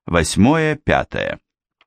8-5.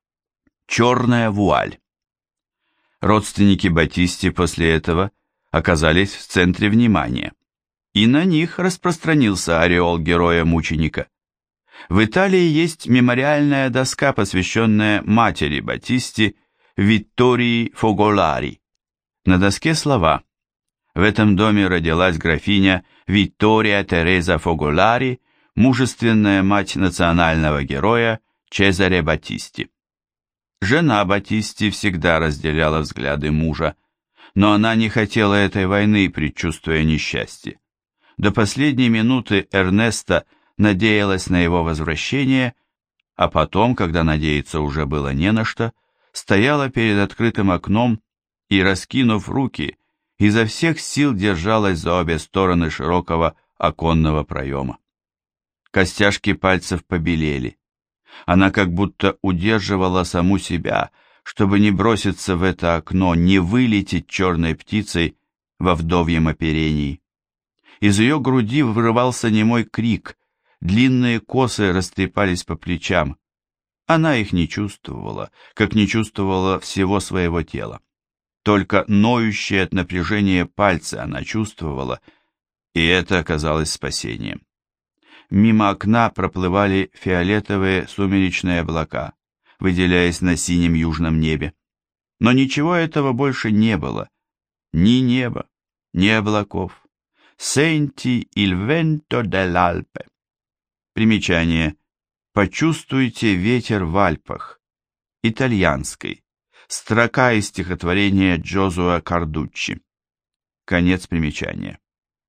Черная вуаль. Родственники Батисти после этого оказались в центре внимания, и на них распространился ореол героя-мученика. В Италии есть мемориальная доска, посвященная матери Батисти Виттории Фоголари. На доске слова: «В этом доме родилась графиня Виттория Тереза Фоголари, мужественная мать национального героя Чезаре Батисти». Жена Батисти всегда разделяла взгляды мужа, но она не хотела этой войны, предчувствуя несчастье. До последней минуты Эрнеста надеялась на его возвращение, а потом, когда надеяться уже было не на что, стояла перед открытым окном и, раскинув руки, изо всех сил держалась за обе стороны широкого оконного проема. Костяшки пальцев побелели. Она как будто удерживала саму себя, чтобы не броситься в это окно, не вылететь черной птицей во вдовьем оперении. Из ее груди вырывался немой крик, длинные косы растрепались по плечам. Она их не чувствовала, как не чувствовала всего своего тела. Только ноющие от напряжения пальцы она чувствовала, и это оказалось спасением. Мимо окна проплывали фиолетовые сумеречные облака, выделяясь на синем южном небе. Но ничего этого больше не было. Ни неба, ни облаков. «Senti il vento dell'Alpe». Примечание. «Почувствуйте ветер в Альпах». Итальянской. Строка из стихотворения Джозуа Кардуччи. Конец примечания.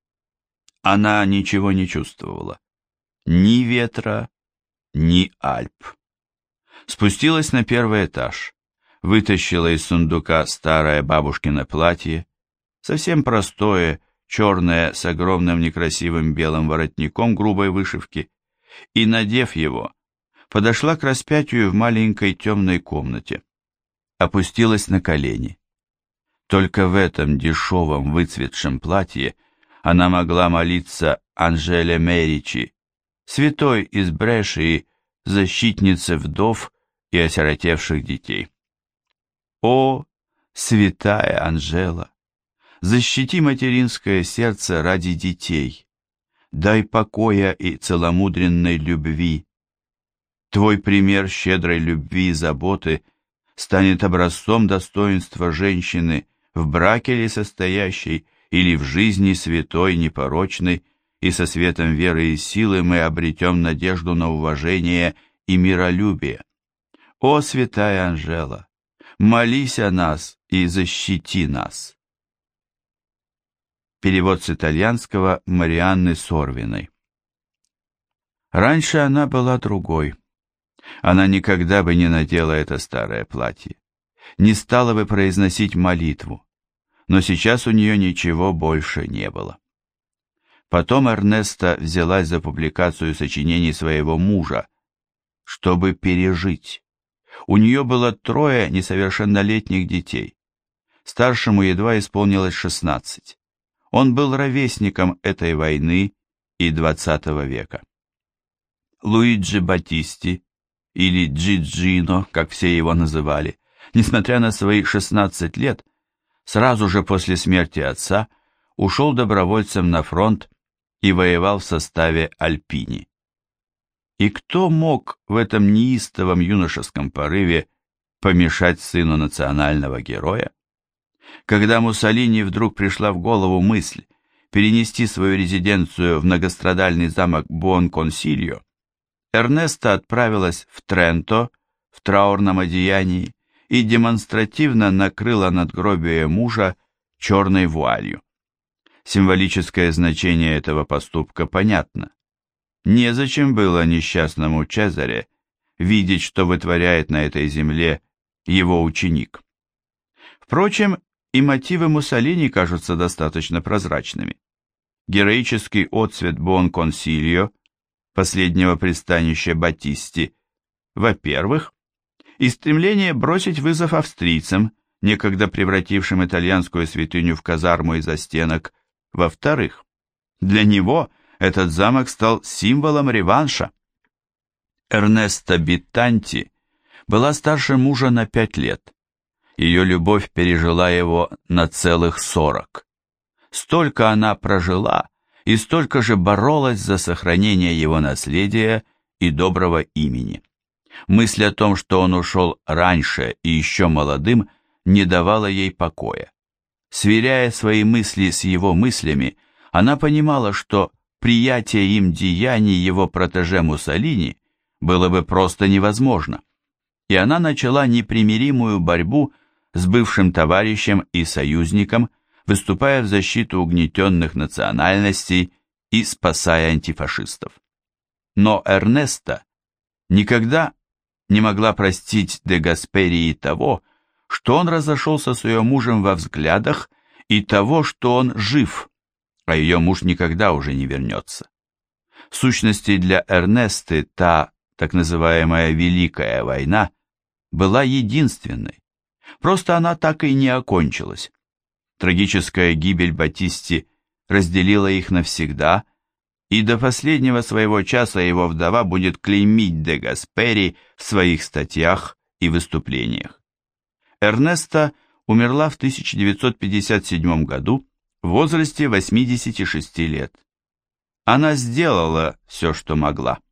Она ничего не чувствовала. Ни ветра, ни Альп. Спустилась на первый этаж, вытащила из сундука старое бабушкино платье, совсем простое, черное, с огромным некрасивым белым воротником грубой вышивки, и, надев его, подошла к распятию в маленькой темной комнате. Опустилась на колени. Только в этом дешевом выцветшем платье она могла молиться Анжеле Меричи, святой из Брешии, защитнице вдов и осиротевших детей. О, святая Анжела, защити материнское сердце ради детей, дай покоя и целомудренной любви. Твой пример щедрой любви и заботы станет образцом достоинства женщины, в браке ли состоящей, или в жизни святой, непорочной, и со светом веры и силы мы обретем надежду на уважение и миролюбие. О, святая Анжела, молись о нас и защити нас. Перевод с итальянского Марианны Сорвиной. Раньше она была другой. Она никогда бы не надела это старое платье, не стала бы произносить молитву, но сейчас у нее ничего больше не было. Потом Эрнеста взялась за публикацию сочинений своего мужа, чтобы пережить. У нее было 3 несовершеннолетних детей. Старшему едва исполнилось 16. Он был ровесником этой войны и XX века. Луиджи Батисти, или Джиджино, как все его называли, несмотря на свои 16 лет, сразу же после смерти отца ушел добровольцем на фронт и воевал в составе Альпини. И кто мог в этом неистовом юношеском порыве помешать сыну национального героя? Когда Муссолини вдруг пришла в голову мысль перенести свою резиденцию в многострадальный замок Буонконсильо, Эрнеста отправилась в Тренто в траурном одеянии и демонстративно накрыла надгробие мужа черной вуалью. Символическое значение этого поступка понятно. Незачем было несчастному Чезаре видеть, что вытворяет на этой земле его ученик. Впрочем, и мотивы Муссолини кажутся достаточно прозрачными. Героический отцвет Буонконсильо, последнего пристанища Батисти, во-первых, и стремление бросить вызов австрийцам, некогда превратившим итальянскую святыню в казарму из застенок, во-вторых, для него этот замок стал символом реванша. Эрнеста Биттанти была старше мужа на 5 лет. Ее любовь пережила его на целых 40. Столько она прожила и столько же боролась за сохранение его наследия и доброго имени. Мысль о том, что он ушел раньше и еще молодым, не давала ей покоя. Сверяя свои мысли с его мыслями, она понимала, что приятие им деяний его протеже Муссолини было бы просто невозможно, и она начала непримиримую борьбу с бывшим товарищем и союзником, выступая в защиту угнетенных национальностей и спасая антифашистов. Но Эрнеста никогда не могла простить де Гасперии того, что он разошелся с ее мужем во взглядах, и того, что он жив, а ее муж никогда уже не вернется. В сущности, для Эрнесты та, так называемая Великая война, была единственной. Просто она так и не окончилась. Трагическая гибель Батисти разделила их навсегда, и до последнего своего часа его вдова будет клеймить де Гаспери в своих статьях и выступлениях. Эрнеста умерла в 1957 году в возрасте 86 лет. Она сделала все, что могла.